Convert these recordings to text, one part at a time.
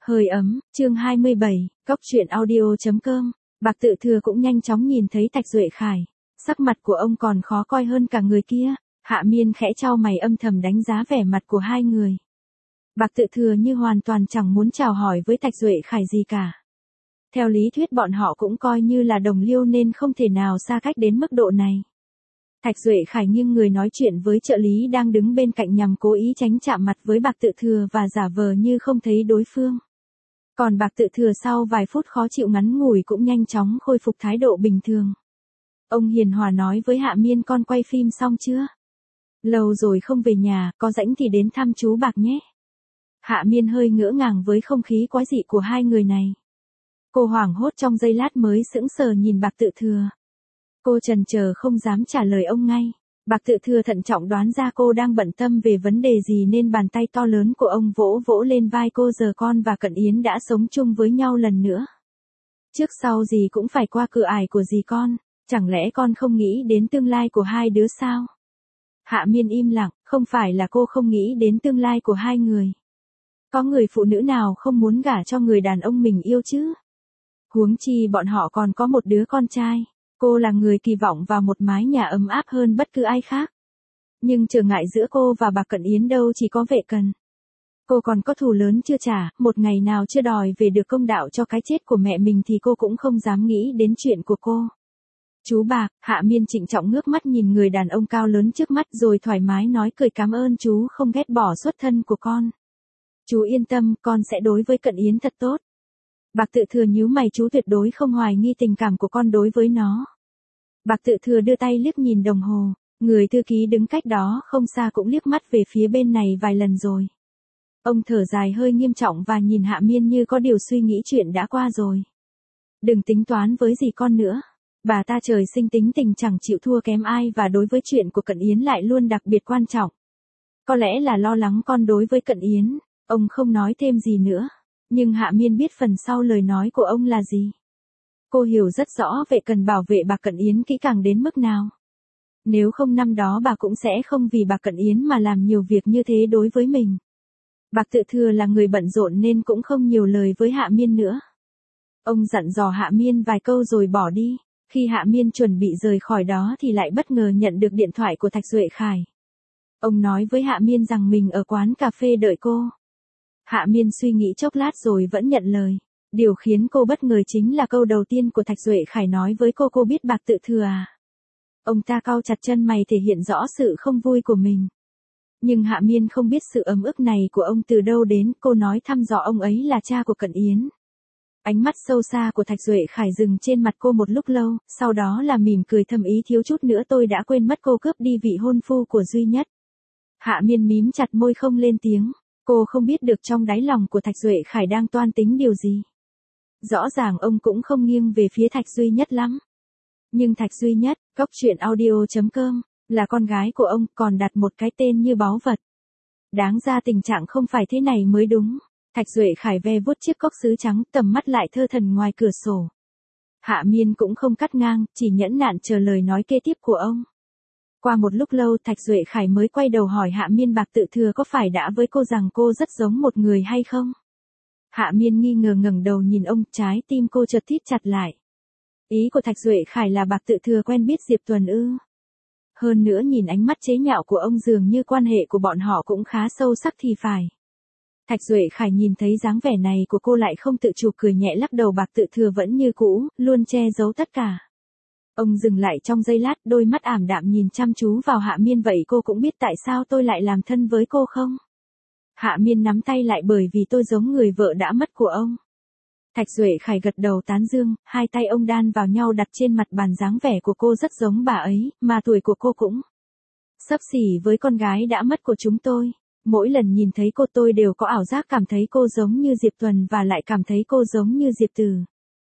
Hơi ấm, chương 27, Cóc truyện audio.com. Bạc Tự Thừa cũng nhanh chóng nhìn thấy Thạch Duệ Khải. Sắc mặt của ông còn khó coi hơn cả người kia. Hạ Miên khẽ chau mày âm thầm đánh giá vẻ mặt của hai người. Bạc Tự Thừa như hoàn toàn chẳng muốn chào hỏi với Thạch Duệ Khải gì cả. Theo lý thuyết bọn họ cũng coi như là đồng liêu nên không thể nào xa cách đến mức độ này. Thạch Duệ Khải nghiêng người nói chuyện với trợ lý đang đứng bên cạnh nhằm cố ý tránh chạm mặt với Bạc Tự Thừa và giả vờ như không thấy đối phương. Còn Bạc Tự Thừa sau vài phút khó chịu ngắn ngủi cũng nhanh chóng khôi phục thái độ bình thường. Ông hiền hòa nói với Hạ Miên, con quay phim xong chưa? Lâu rồi không về nhà, có rảnh thì đến thăm chú Bạc nhé. Hạ Miên hơi ngỡ ngàng với không khí quái dị của hai người này. Cô hoảng hốt trong giây lát mới sững sờ nhìn Bạc Tự Thừa. Cô chần chờ không dám trả lời ông ngay. Bạc Tự Thừa thận trọng đoán ra cô đang bận tâm về vấn đề gì nên bàn tay to lớn của ông vỗ vỗ lên vai cô. Giờ con và Cận Yến đã sống chung với nhau lần nữa. Trước sau gì cũng phải qua cửa ải của dì con, chẳng lẽ con không nghĩ đến tương lai của hai đứa sao? Hạ Miên im lặng, không phải là cô không nghĩ đến tương lai của hai người. Có người phụ nữ nào không muốn gả cho người đàn ông mình yêu chứ? Huống chi bọn họ còn có một đứa con trai. Cô là người kỳ vọng vào một mái nhà ấm áp hơn bất cứ ai khác. Nhưng trở ngại giữa cô và bà Cận Yến đâu chỉ có Vệ Cần. Cô còn có thù lớn chưa trả, một ngày nào chưa đòi về được công đạo cho cái chết của mẹ mình thì cô cũng không dám nghĩ đến chuyện của cô. Chú Bạc, Hạ Miên trịnh trọng ngước mắt nhìn người đàn ông cao lớn trước mắt rồi thoải mái nói cười, cảm ơn chú không ghét bỏ xuất thân của con. Chú yên tâm, con sẽ đối với Cận Yến thật tốt. Bạc Tự Thừa nhíu mày, chú tuyệt đối không hoài nghi tình cảm của con đối với nó. Bạc Tự Thừa đưa tay liếc nhìn đồng hồ, người thư ký đứng cách đó không xa cũng liếc mắt về phía bên này vài lần rồi. Ông thở dài hơi nghiêm trọng và nhìn Hạ Miên như có điều suy nghĩ, chuyện đã qua rồi. Đừng tính toán với gì con nữa. Bà ta trời sinh tính tình chẳng chịu thua kém ai và đối với chuyện của Cận Yến lại luôn đặc biệt quan trọng. Có lẽ là lo lắng con đối với Cận Yến, ông không nói thêm gì nữa. Nhưng Hạ Miên biết phần sau lời nói của ông là gì. Cô hiểu rất rõ Vệ Cần bảo vệ bà Cận Yến kỹ càng đến mức nào. Nếu không năm đó bà cũng sẽ không vì bà Cận Yến mà làm nhiều việc như thế đối với mình. Bạc Tự Thừa là người bận rộn nên cũng không nhiều lời với Hạ Miên nữa. Ông dặn dò Hạ Miên vài câu rồi bỏ đi. Khi Hạ Miên chuẩn bị rời khỏi đó thì lại bất ngờ nhận được điện thoại của Thạch Duệ Khải. Ông nói với Hạ Miên rằng mình ở quán cà phê đợi cô. Hạ Miên suy nghĩ chốc lát rồi vẫn nhận lời. Điều khiến cô bất ngờ chính là câu đầu tiên của Thạch Duệ Khải nói với cô biết Bạc Tự Thừa à? Ông ta cau chặt chân mày thể hiện rõ sự không vui của mình. Nhưng Hạ Miên không biết sự ấm ức này của ông từ đâu đến, cô nói thăm dò ông ấy là cha của Cận Yến. Ánh mắt sâu xa của Thạch Duệ Khải dừng trên mặt cô một lúc lâu, sau đó là mỉm cười thầm ý, thiếu chút nữa tôi đã quên mất cô cướp đi vị hôn phu của duy nhất. Hạ Miên mím chặt môi không lên tiếng. Cô không biết được trong đáy lòng của Thạch Duệ Khải đang toan tính điều gì. Rõ ràng ông cũng không nghiêng về phía Thạch Duy Nhất lắm. Nhưng Thạch Duy Nhất, Cóc truyện audio.com, là con gái của ông, còn đặt một cái tên như báu vật. Đáng ra tình trạng không phải thế này mới đúng. Thạch Duệ Khải ve vuốt chiếc cốc sứ trắng, tầm mắt lại thơ thẩn ngoài cửa sổ. Hạ Miên cũng không cắt ngang, chỉ nhẫn nại chờ lời nói kế tiếp của ông. Qua một lúc lâu Thạch Duệ Khải mới quay đầu hỏi Hạ Miên, Bạc Tự Thừa có phải đã với cô rằng cô rất giống một người hay không? Hạ Miên nghi ngờ ngẩng đầu nhìn ông, trái tim cô chợt thít chặt lại. Ý của Thạch Duệ Khải là Bạc Tự Thừa quen biết Diệp Tuần ư? Hơn nữa nhìn ánh mắt chế nhạo của ông dường như quan hệ của bọn họ cũng khá sâu sắc thì phải. Thạch Duệ Khải nhìn thấy dáng vẻ này của cô lại không tự chủ cười nhẹ lắc đầu, Bạc Tự Thừa vẫn như cũ, luôn che giấu tất cả. Ông dừng lại trong giây lát, đôi mắt ảm đạm nhìn chăm chú vào Hạ Miên, vậy cô cũng biết tại sao tôi lại làm thân với cô không? Hạ Miên nắm tay lại, bởi vì tôi giống người vợ đã mất của ông. Thạch Duệ Khải gật đầu tán dương, hai tay ông đan vào nhau đặt trên mặt bàn, dáng vẻ của cô rất giống bà ấy, mà tuổi của cô cũng xấp xỉ với con gái đã mất của chúng tôi. Mỗi lần nhìn thấy cô tôi đều có ảo giác cảm thấy cô giống như Diệp Tuần và lại cảm thấy cô giống như Diệp Từ.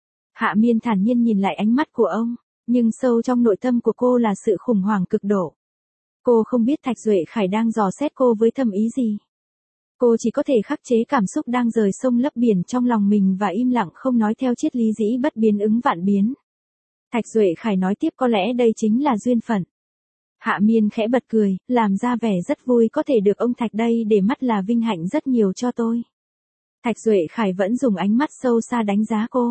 Hạ Miên thản nhiên nhìn lại ánh mắt của ông, nhưng sâu trong nội tâm của cô là sự khủng hoảng cực độ. Cô không biết Thạch Duệ Khải đang dò xét cô với thâm ý gì. Cô chỉ có thể khắc chế cảm xúc đang rời sông lấp biển trong lòng mình và im lặng không nói theo triết lý dĩ bất biến ứng vạn biến. Thạch Duệ Khải nói tiếp, có lẽ đây chính là duyên phận. Hạ Miên khẽ bật cười, làm ra vẻ rất vui, có thể được ông Thạch đây để mắt là vinh hạnh rất nhiều cho tôi. Thạch Duệ Khải vẫn dùng ánh mắt sâu xa đánh giá cô.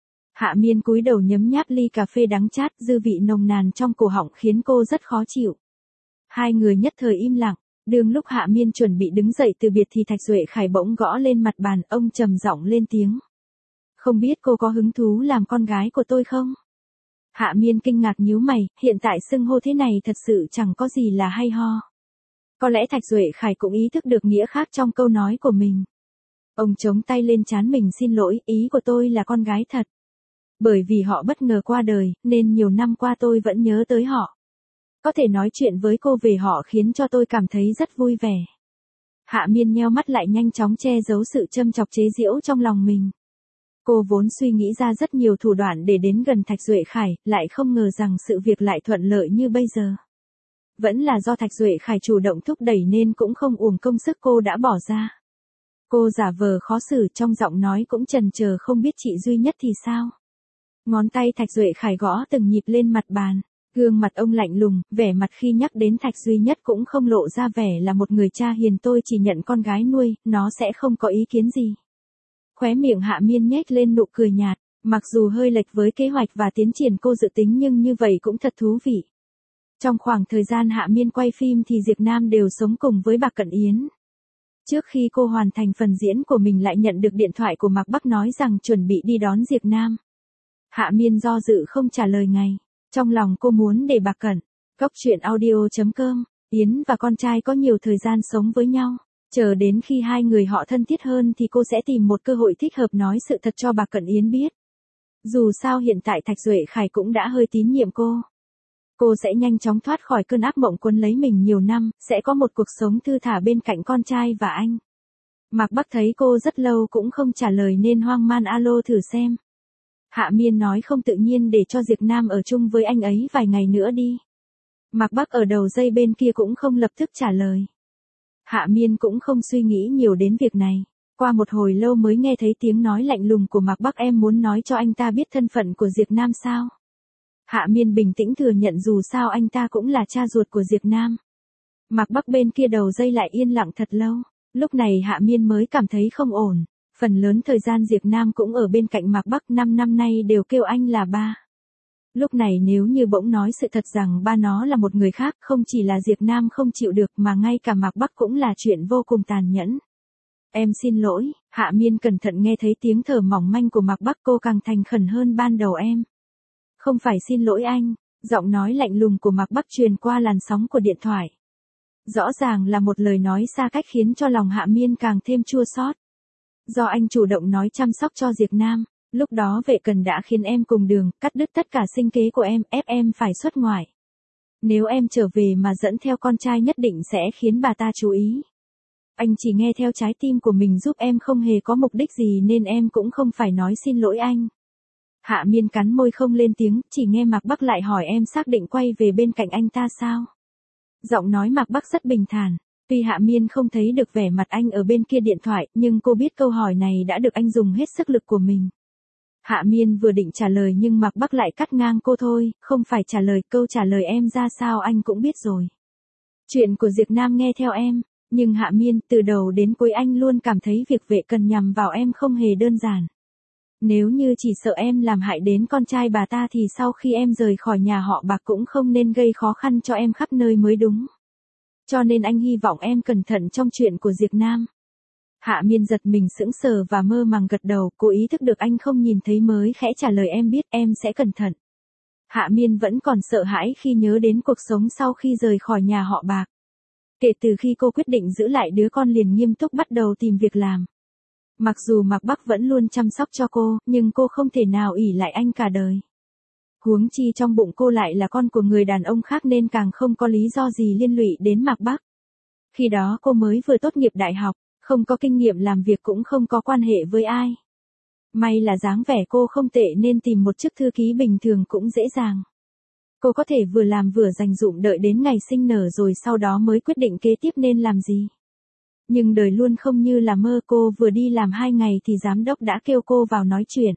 Hạ Miên cúi đầu nhấm nháp ly cà phê đắng chát, dư vị nồng nàn trong cổ họng khiến cô rất khó chịu. Hai người nhất thời im lặng, đương lúc Hạ Miên chuẩn bị đứng dậy từ biệt thì Thạch Duệ Khải bỗng gõ lên mặt bàn, ông trầm giọng lên tiếng. Không biết cô có hứng thú làm con gái của tôi không? Hạ Miên kinh ngạc nhíu mày, hiện tại xưng hô thế này thật sự chẳng có gì là hay ho. Có lẽ Thạch Duệ Khải cũng ý thức được nghĩa khác trong câu nói của mình. Ông chống tay lên trán mình, xin lỗi, ý của tôi là con gái thật. Bởi vì họ bất ngờ qua đời, nên nhiều năm qua tôi vẫn nhớ tới họ. Có thể nói chuyện với cô về họ khiến cho tôi cảm thấy rất vui vẻ. Hạ Miên nheo mắt lại, nhanh chóng che giấu sự châm chọc chế giễu trong lòng mình. Cô vốn suy nghĩ ra rất nhiều thủ đoạn để đến gần Thạch Duệ Khải, lại không ngờ rằng sự việc lại thuận lợi như bây giờ. Vẫn là do Thạch Duệ Khải chủ động thúc đẩy nên cũng không uổng công sức cô đã bỏ ra. Cô giả vờ khó xử, trong giọng nói cũng chần chờ, không biết chị duy nhất thì sao. Ngón tay Thạch Duệ Khải gõ từng nhịp lên mặt bàn. Gương mặt ông lạnh lùng, vẻ mặt khi nhắc đến Thạch duy nhất cũng không lộ ra vẻ là một người cha hiền, tôi chỉ nhận con gái nuôi, nó sẽ không có ý kiến gì. Khóe miệng Hạ Miên nhếch lên nụ cười nhạt, mặc dù hơi lệch với kế hoạch và tiến triển cô dự tính nhưng như vậy cũng thật thú vị. Trong khoảng thời gian Hạ Miên quay phim thì Diệp Nam đều sống cùng với Bạc Cận Yến. Trước khi cô hoàn thành phần diễn của mình lại nhận được điện thoại của Mạc Bắc nói rằng chuẩn bị đi đón Diệp Nam. Hạ Miên do dự không trả lời ngay. Trong lòng cô muốn để Bạc Cận, Cốc truyện audio.com, Yến và con trai có nhiều thời gian sống với nhau. Chờ đến khi hai người họ thân thiết hơn thì cô sẽ tìm một cơ hội thích hợp nói sự thật cho Bạc Cận Yến biết. Dù sao hiện tại Thạch Duệ Khải cũng đã hơi tín nhiệm cô. Cô sẽ nhanh chóng thoát khỏi cơn ác mộng quấn lấy mình nhiều năm, sẽ có một cuộc sống thư thả bên cạnh con trai và anh. Mạc Bắc thấy cô rất lâu cũng không trả lời nên hoang man alo thử xem. Hạ Miên nói không tự nhiên để cho Diệp Nam ở chung với anh ấy vài ngày nữa đi. Mạc Bắc ở đầu dây bên kia cũng không lập tức trả lời. Hạ Miên cũng không suy nghĩ nhiều đến việc này. Qua một hồi lâu mới nghe thấy tiếng nói lạnh lùng của Mạc Bắc, em muốn nói cho anh ta biết thân phận của Diệp Nam sao? Hạ Miên bình tĩnh thừa nhận dù sao anh ta cũng là cha ruột của Diệp Nam. Mạc Bắc bên kia đầu dây lại yên lặng thật lâu. Lúc này Hạ Miên mới cảm thấy không ổn. Phần lớn thời gian Diệp Nam cũng ở bên cạnh Mạc Bắc, 5 năm nay đều kêu anh là ba. Lúc này nếu như bỗng nói sự thật rằng ba nó là một người khác, không chỉ là Diệp Nam không chịu được mà ngay cả Mạc Bắc cũng là chuyện vô cùng tàn nhẫn. Em xin lỗi, Hạ Miên cẩn thận nghe thấy tiếng thở mỏng manh của Mạc Bắc, cô càng thành khẩn hơn ban đầu em. Không phải xin lỗi anh, giọng nói lạnh lùng của Mạc Bắc truyền qua làn sóng của điện thoại. Rõ ràng là một lời nói xa cách khiến cho lòng Hạ Miên càng thêm chua xót. Do anh chủ động nói chăm sóc cho Diệp Nam, lúc đó Vệ Cần đã khiến em cùng đường, cắt đứt tất cả sinh kế của em, ép em phải xuất ngoại. Nếu em trở về mà dẫn theo con trai nhất định sẽ khiến bà ta chú ý. Anh chỉ nghe theo trái tim của mình giúp em, không hề có mục đích gì nên em cũng không phải nói xin lỗi anh. Hạ Miên cắn môi không lên tiếng, chỉ nghe Mạc Bắc lại hỏi em xác định quay về bên cạnh anh ta sao? Giọng nói Mạc Bắc rất bình thản. Tuy Hạ Miên không thấy được vẻ mặt anh ở bên kia điện thoại, nhưng cô biết câu hỏi này đã được anh dùng hết sức lực của mình. Hạ Miên vừa định trả lời nhưng Mạc Bắc lại cắt ngang cô, thôi, không phải trả lời, câu trả lời em ra sao anh cũng biết rồi. Chuyện của Diệp Nam nghe theo em, nhưng Hạ Miên, từ đầu đến cuối anh luôn cảm thấy việc Vệ Cần nhằm vào em không hề đơn giản. Nếu như chỉ sợ em làm hại đến con trai bà ta thì sau khi em rời khỏi nhà họ Bạc cũng không nên gây khó khăn cho em khắp nơi mới đúng. Cho nên anh hy vọng em cẩn thận trong chuyện của Diệp Nam. Hạ Miên giật mình sững sờ và mơ màng gật đầu, cô ý thức được anh không nhìn thấy mới khẽ trả lời em biết, em sẽ cẩn thận. Hạ Miên vẫn còn sợ hãi khi nhớ đến cuộc sống sau khi rời khỏi nhà họ Bạc. Kể từ khi cô quyết định giữ lại đứa con liền nghiêm túc bắt đầu tìm việc làm. Mặc dù Mạc Bắc vẫn luôn chăm sóc cho cô, nhưng cô không thể nào ỷ lại anh cả đời. Huống chi trong bụng cô lại là con của người đàn ông khác nên càng không có lý do gì liên lụy đến Mạc Bắc. Khi đó cô mới vừa tốt nghiệp đại học, không có kinh nghiệm làm việc cũng không có quan hệ với ai. May là dáng vẻ cô không tệ nên tìm một chức thư ký bình thường cũng dễ dàng. Cô có thể vừa làm vừa dành dụm đợi đến ngày sinh nở rồi sau đó mới quyết định kế tiếp nên làm gì. Nhưng đời luôn không như là mơ, cô vừa đi làm 2 ngày thì giám đốc đã kêu cô vào nói chuyện.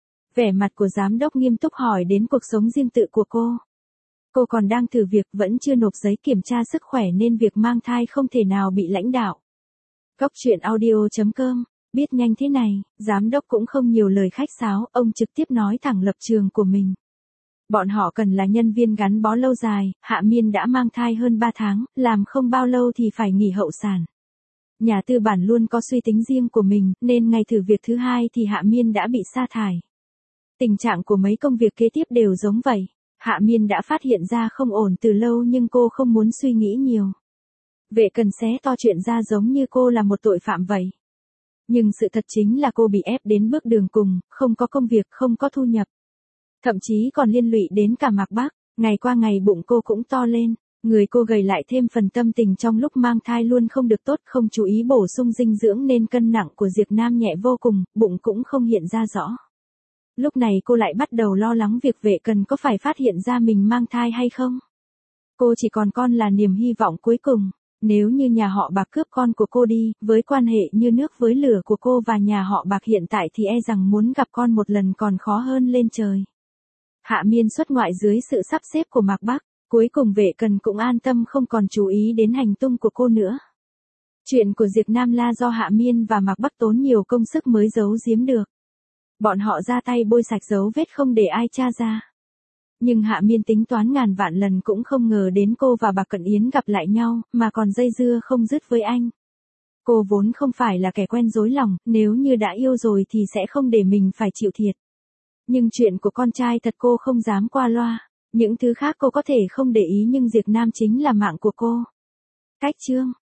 Vẻ mặt của giám đốc nghiêm túc hỏi đến cuộc sống riêng tự của cô. Cô còn đang thử việc, vẫn chưa nộp giấy kiểm tra sức khỏe nên việc mang thai không thể nào bị lãnh đạo. Cốc truyện audio.com Biết nhanh thế này, giám đốc cũng không nhiều lời khách sáo, ông trực tiếp nói thẳng lập trường của mình. Bọn họ cần là nhân viên gắn bó lâu dài, Hạ Miên đã mang thai hơn 3 tháng, làm không bao lâu thì phải nghỉ hậu sản. Nhà tư bản luôn có suy tính riêng của mình, nên ngày thử việc thứ 2 thì Hạ Miên đã bị sa thải. Tình trạng của mấy công việc kế tiếp đều giống vậy. Hạ Miên đã phát hiện ra không ổn từ lâu nhưng cô không muốn suy nghĩ nhiều. Vệ Cần xé to chuyện ra giống như cô là một tội phạm vậy. Nhưng sự thật chính là cô bị ép đến bước đường cùng, không có công việc, không có thu nhập. Thậm chí còn liên lụy đến cả Mạc Bắc, ngày qua ngày bụng cô cũng to lên, người cô gầy lại thêm phần tâm tình trong lúc mang thai luôn không được tốt, không chú ý bổ sung dinh dưỡng nên cân nặng của Diệp Nam nhẹ vô cùng, bụng cũng không hiện ra rõ. Lúc này cô lại bắt đầu lo lắng việc Vệ Cần có phải phát hiện ra mình mang thai hay không. Cô chỉ còn con là niềm hy vọng cuối cùng. Nếu như nhà họ Bạc cướp con của cô đi, với quan hệ như nước với lửa của cô và nhà họ Bạc hiện tại thì e rằng muốn gặp con một lần còn khó hơn lên trời. Hạ Miên xuất ngoại dưới sự sắp xếp của Mạc Bắc, cuối cùng Vệ Cần cũng an tâm không còn chú ý đến hành tung của cô nữa. Chuyện của Diệp Nam La do Hạ Miên và Mạc Bắc tốn nhiều công sức mới giấu giếm được. Bọn họ ra tay bôi sạch dấu vết không để ai tra ra. Nhưng Hạ Miên tính toán ngàn vạn lần cũng không ngờ đến cô và bà Cận Yến gặp lại nhau, mà còn dây dưa không dứt với anh. Cô vốn không phải là kẻ quen dối lòng, nếu như đã yêu rồi thì sẽ không để mình phải chịu thiệt. Nhưng chuyện của con trai thật cô không dám qua loa, những thứ khác cô có thể không để ý nhưng Diệp Nam chính là mạng của cô. Cách chương